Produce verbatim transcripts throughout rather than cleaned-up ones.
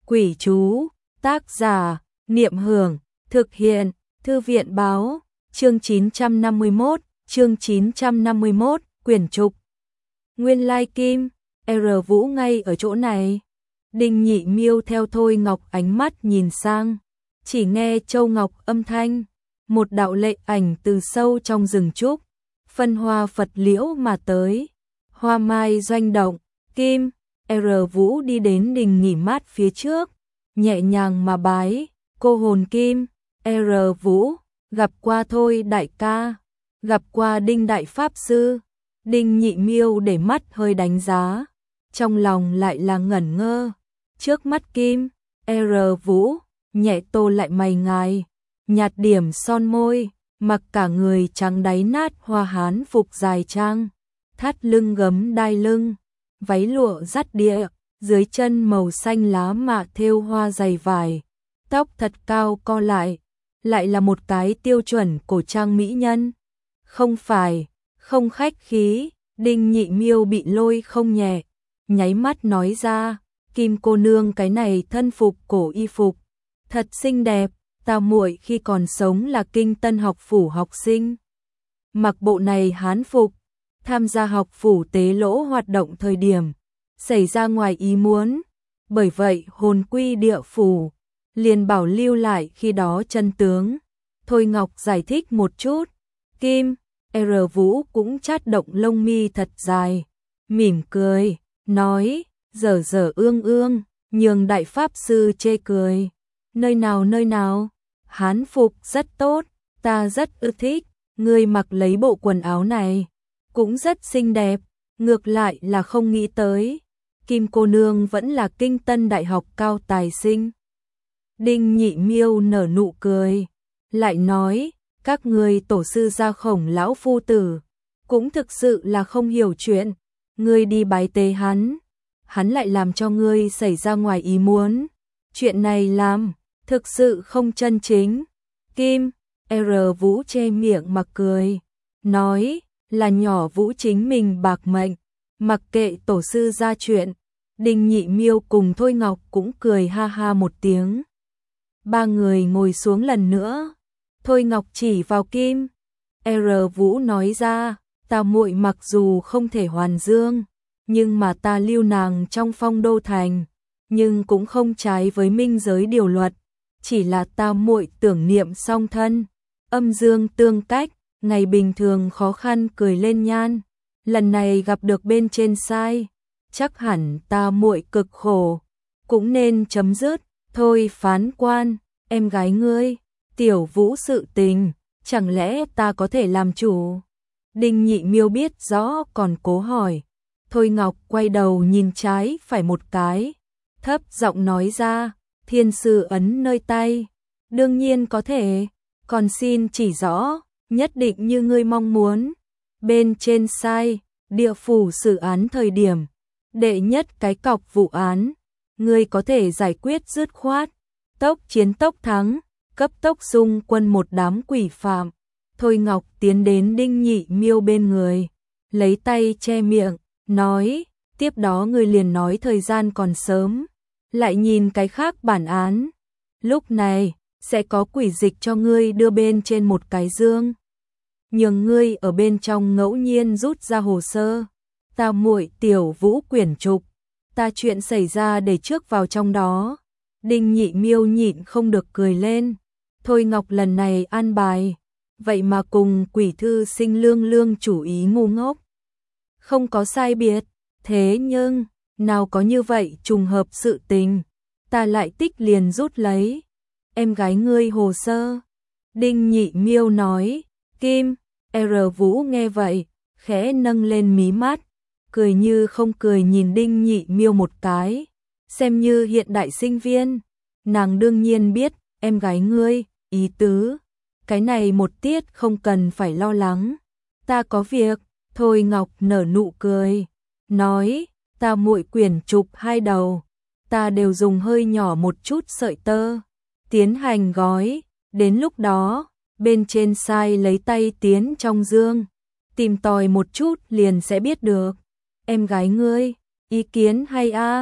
Quỷ chú, tác giả, Niệm Hưởng, thực hiện, Thư viện báo, chương chín trăm năm mươi mốt, chương chín trăm năm mươi mốt, quyển trục. Nguyên lai Kim, R Vũ ngay ở chỗ này. Đinh Nhị Miêu theo Thôi Ngọc ánh mắt nhìn sang, chỉ nghe Châu Ngọc âm thanh, một đạo lệ ảnh từ sâu trong rừng trúc, phân hoa Phật liễu mà tới. Hoa mai doanh động, Kim, R Vũ đi đến đình nghỉ mát phía trước, nhẹ nhàng mà bái, cô hồn Kim, R Vũ, gặp qua Thôi đại ca, gặp qua Đinh đại pháp sư. Đinh Nhị Miêu để mắt hơi đánh giá, trong lòng lại là ngẩn ngơ. Trước mắt Kim, R Vũ, nhẹ tô lại mày ngài, nhạt điểm son môi, mặc cả người trắng đáy nát hoa hán phục dài trang, thắt lưng gấm đai lưng, váy lụa dắt địa, dưới chân màu xanh lá mạ thêu hoa dày vải, tóc thật cao co lại, lại là một cái tiêu chuẩn cổ trang mỹ nhân. Không phải, không khách khí, Đinh Nhị Miêu bị lôi không nhẹ, nháy mắt nói ra, Kim cô nương cái này thân phục cổ y phục, thật xinh đẹp, ta muội khi còn sống là Kinh Tân học phủ học sinh. Mặc bộ này hán phục, tham gia học phủ tế lỗ hoạt động thời điểm, xảy ra ngoài ý muốn, bởi vậy hồn quy địa phủ, liền bảo lưu lại khi đó chân tướng. Thôi Ngọc giải thích một chút, Kim, R Vũ cũng chát động lông mi thật dài, mỉm cười, nói, dở dở ương ương, nhường đại pháp sư chê cười. Nơi nào nơi nào, hán phục rất tốt, ta rất ưa thích, ngươi mặc lấy bộ quần áo này, cũng rất xinh đẹp, ngược lại là không nghĩ tới, Kim cô nương vẫn là Kinh Tân đại học cao tài sinh. Đinh Nhị Miêu nở nụ cười, lại nói, các ngươi tổ sư gia Khổng lão phu tử, cũng thực sự là không hiểu chuyện, ngươi đi bái tế hắn, hắn lại làm cho ngươi xảy ra ngoài ý muốn, chuyện này làm, thực sự không chân chính. Kim, R Vũ che miệng mà cười, nói, là nhỏ Vũ chính mình bạc mệnh, mặc kệ tổ sư ra chuyện. Đinh Nhị Miêu cùng Thôi Ngọc cũng cười ha ha một tiếng. Ba người ngồi xuống lần nữa. Thôi Ngọc chỉ vào Kim, R Vũ nói ra, ta muội mặc dù không thể hoàn dương, nhưng mà ta lưu nàng trong Phong Đô thành, nhưng cũng không trái với minh giới điều luật, chỉ là ta muội tưởng niệm song thân, âm dương tương cách, ngày bình thường khó khăn cười lên nhan, lần này gặp được bên trên sai, chắc hẳn ta muội cực khổ, cũng nên chấm dứt. Thôi phán quan, em gái ngươi, Tiểu Vũ sự tình, chẳng lẽ ta có thể làm chủ? Đinh Nhị Miêu biết rõ còn cố hỏi. Thôi Ngọc quay đầu nhìn trái phải một cái, thấp giọng nói ra, thiên sư ấn nơi tay, đương nhiên có thể, còn xin chỉ rõ, nhất định như ngươi mong muốn. Bên trên sai, địa phủ xử án thời điểm, đệ nhất cái cọc vụ án, ngươi có thể giải quyết dứt khoát, tốc chiến tốc thắng, cấp tốc xung quân một đám quỷ phạm. Thôi Ngọc tiến đến Đinh Nhị Miêu bên người, lấy tay che miệng, nói, tiếp đó ngươi liền nói thời gian còn sớm, lại nhìn cái khác bản án, lúc này sẽ có quỷ dịch cho ngươi đưa bên trên một cái dương, nhường ngươi ở bên trong ngẫu nhiên rút ra hồ sơ, ta muội Tiểu Vũ quyển trục, ta chuyện xảy ra để trước vào trong đó. Đinh Nhị Miêu nhịn không được cười lên, Thôi Ngọc lần này an bài, vậy mà cùng quỷ thư sinh lương lương chủ ý ngu ngốc, không có sai biệt, thế nhưng, nào có như vậy trùng hợp sự tình, ta lại tích liền rút lấy, em gái ngươi hồ sơ. Đinh Nhị Miêu nói, Kim, R Vũ nghe vậy, khẽ nâng lên mí mắt, cười như không cười nhìn Đinh Nhị Miêu một cái, xem như hiện đại sinh viên, nàng đương nhiên biết, em gái ngươi, ý tứ, cái này một tiết không cần phải lo lắng, ta có việc. Thôi Ngọc nở nụ cười, nói, ta muội quyển trục hai đầu, ta đều dùng hơi nhỏ một chút sợi tơ, tiến hành gói, đến lúc đó, bên trên sai lấy tay tiến trong dương, tìm tòi một chút liền sẽ biết được. Em gái ngươi, ý kiến hay a?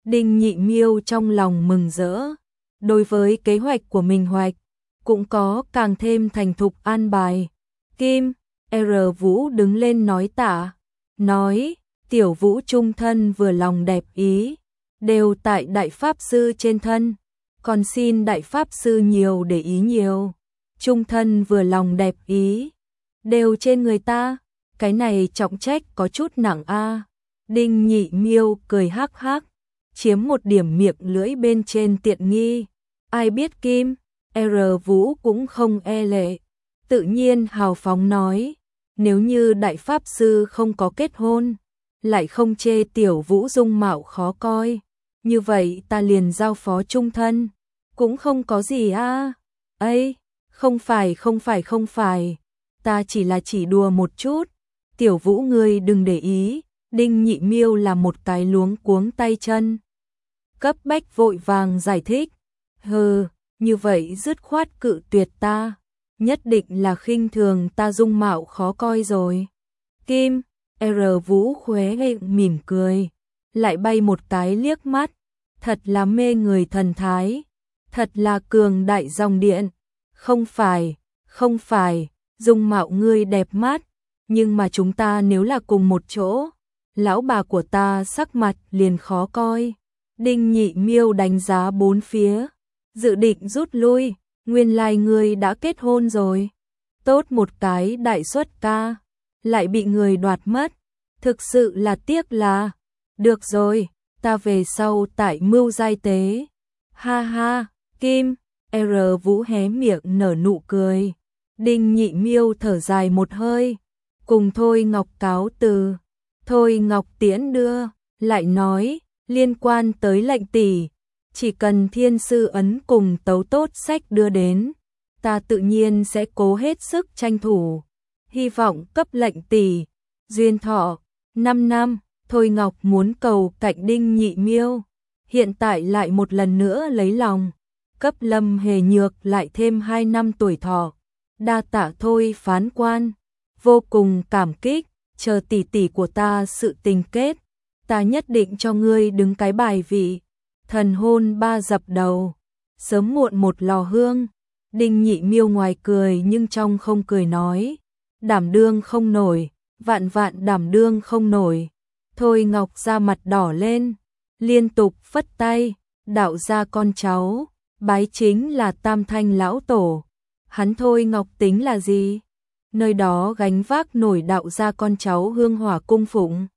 Đinh Nhị Miêu trong lòng mừng rỡ, đối với kế hoạch của mình hoạch, cũng có càng thêm thành thục an bài. Kim, R. Vũ đứng lên nói tạ, nói, tiểu Vũ trung thân vừa lòng đẹp ý, đều tại đại pháp sư trên thân, còn xin đại pháp sư nhiều để ý nhiều. Trung thân vừa lòng đẹp ý, đều trên người ta, cái này trọng trách có chút nặng a. Đinh Nhị Miêu cười hắc hắc, chiếm một điểm miệng lưỡi bên trên tiện nghi. Ai biết Kim, R. Vũ cũng không e lệ, tự nhiên hào phóng nói, nếu như đại pháp sư không có kết hôn, lại không chê tiểu Vũ dung mạo khó coi, như vậy ta liền giao phó trung thân, cũng không có gì a. Ấy, không phải không phải không phải, ta chỉ là chỉ đùa một chút, tiểu Vũ ngươi đừng để ý. Đinh Nhị Miêu là một cái luống cuống tay chân, cấp bách vội vàng giải thích, hừ, như vậy dứt khoát cự tuyệt ta, nhất định là khinh thường ta dung mạo khó coi rồi. Kim, R. Vũ khóe miệng mỉm cười, lại bay một cái liếc mắt, thật là mê người thần thái, thật là cường đại dòng điện, không phải, không phải, dung mạo ngươi đẹp mắt, nhưng mà chúng ta nếu là cùng một chỗ, lão bà của ta sắc mặt liền khó coi. Đinh Nhị Miêu đánh giá bốn phía, dự định rút lui, nguyên lai ngươi đã kết hôn rồi. Tốt một cái đại xuất ca, lại bị người đoạt mất, thực sự là tiếc là. Được rồi, ta về sau tại mưu giai tế. Ha ha, Kim, R. Vũ hé miệng nở nụ cười. Đinh Nhị Miêu thở dài một hơi, cùng Thôi Ngọc cáo từ. Thôi Ngọc tiễn đưa, lại nói, liên quan tới lệnh tỷ, chỉ cần thiên sư ấn cùng tấu tốt sách đưa đến, ta tự nhiên sẽ cố hết sức tranh thủ, hy vọng cấp lệnh tỷ, duyên thọ, năm năm. Thôi Ngọc muốn cầu cạnh Đinh Nhị Miêu, hiện tại lại một lần nữa lấy lòng, cấp Lâm Hề Nhược lại thêm hai năm tuổi thọ, đa tạ Thôi phán quan, vô cùng cảm kích. Chờ tỷ tỷ của ta sự tình kết, ta nhất định cho ngươi đứng cái bài vị, thần hôn ba dập đầu, sớm muộn một lò hương. Đinh Nhị Miêu ngoài cười nhưng trong không cười nói, đảm đương không nổi, vạn vạn đảm đương không nổi. Thôi Ngọc ra mặt đỏ lên, liên tục phất tay, đạo ra con cháu, bái chính là Tam Thanh lão tổ. Hắn Thôi Ngọc tính là gì? Nơi đó gánh vác nổi đạo ra con cháu hương hỏa cung phụng.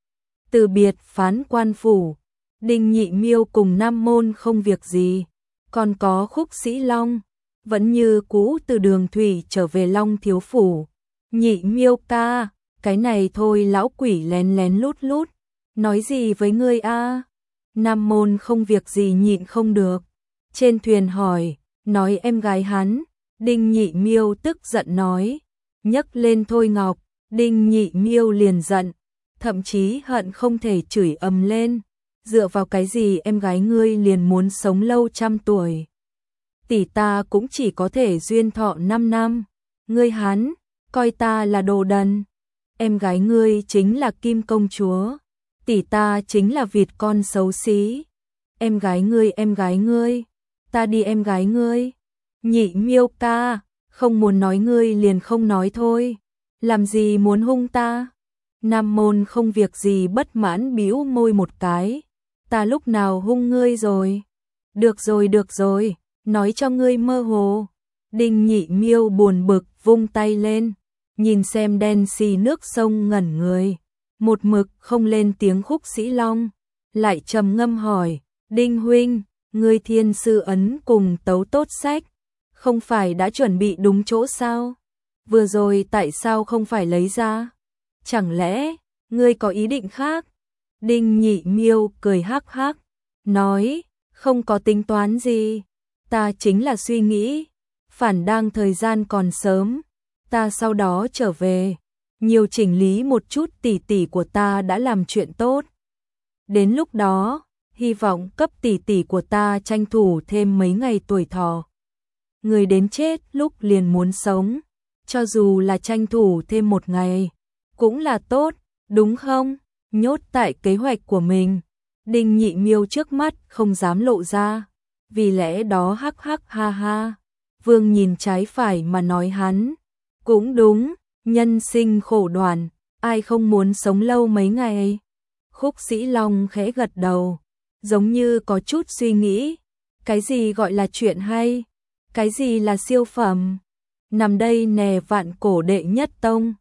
Từ biệt phán quan phủ, Đinh Nhị Miêu cùng Nam Môn không việc gì, còn có Khúc Sĩ Long, vẫn như cũ từ đường thủy trở về Long thiếu phủ. Nhị Miêu ca, cái này thôi lão quỷ lén lén lút lút, nói gì với ngươi a? Nam Môn không việc gì nhịn không được, trên thuyền hỏi, nói em gái hắn. Đinh Nhị Miêu tức giận nói, nhấc lên Thôi Ngọc, Đinh Nhị Miêu liền giận, thậm chí hận không thể chửi ầm lên, dựa vào cái gì em gái ngươi liền muốn sống lâu trăm tuổi. Tỷ ta cũng chỉ có thể duyên thọ năm năm, ngươi hắn, coi ta là đồ đần. Em gái ngươi chính là Kim công chúa, tỷ ta chính là vịt con xấu xí. Em gái ngươi em gái ngươi, ta đi em gái ngươi. Nhị Miêu ca, không muốn nói ngươi liền không nói thôi, làm gì muốn hung ta? Nam Môn không việc gì bất mãn bĩu môi một cái, ta lúc nào hung ngươi rồi? Được rồi được rồi, nói cho ngươi mơ hồ. Đinh Nhị Miêu buồn bực vung tay lên, nhìn xem đen xì nước sông ngẩn người, một mực không lên tiếng. Khúc Sĩ Long lại trầm ngâm hỏi, Đinh huynh, ngươi thiên sư ấn cùng tấu tốt sách, không phải đã chuẩn bị đúng chỗ sao? Vừa rồi tại sao không phải lấy ra? Chẳng lẽ ngươi có ý định khác? Đinh Nhị Miêu cười hắc hắc, nói, không có tính toán gì, ta chính là suy nghĩ, phản đang thời gian còn sớm, ta sau đó trở về, nhiều chỉnh lý một chút tỷ tỷ của ta đã làm chuyện tốt. Đến lúc đó, hy vọng cấp tỷ tỷ của ta tranh thủ thêm mấy ngày tuổi thọ. Người đến chết lúc liền muốn sống, cho dù là tranh thủ thêm một ngày, cũng là tốt, đúng không? Nhốt tại kế hoạch của mình. Đinh Nhị Miêu trước mắt không dám lộ ra, vì lẽ đó hắc hắc ha ha. Vương nhìn trái phải mà nói hắn, cũng đúng, nhân sinh khổ đoàn, ai không muốn sống lâu mấy ngày. Khúc Sĩ Long khẽ gật đầu, giống như có chút suy nghĩ, cái gì gọi là chuyện hay, cái gì là siêu phẩm. Nằm đây nè vạn cổ đệ nhất tông,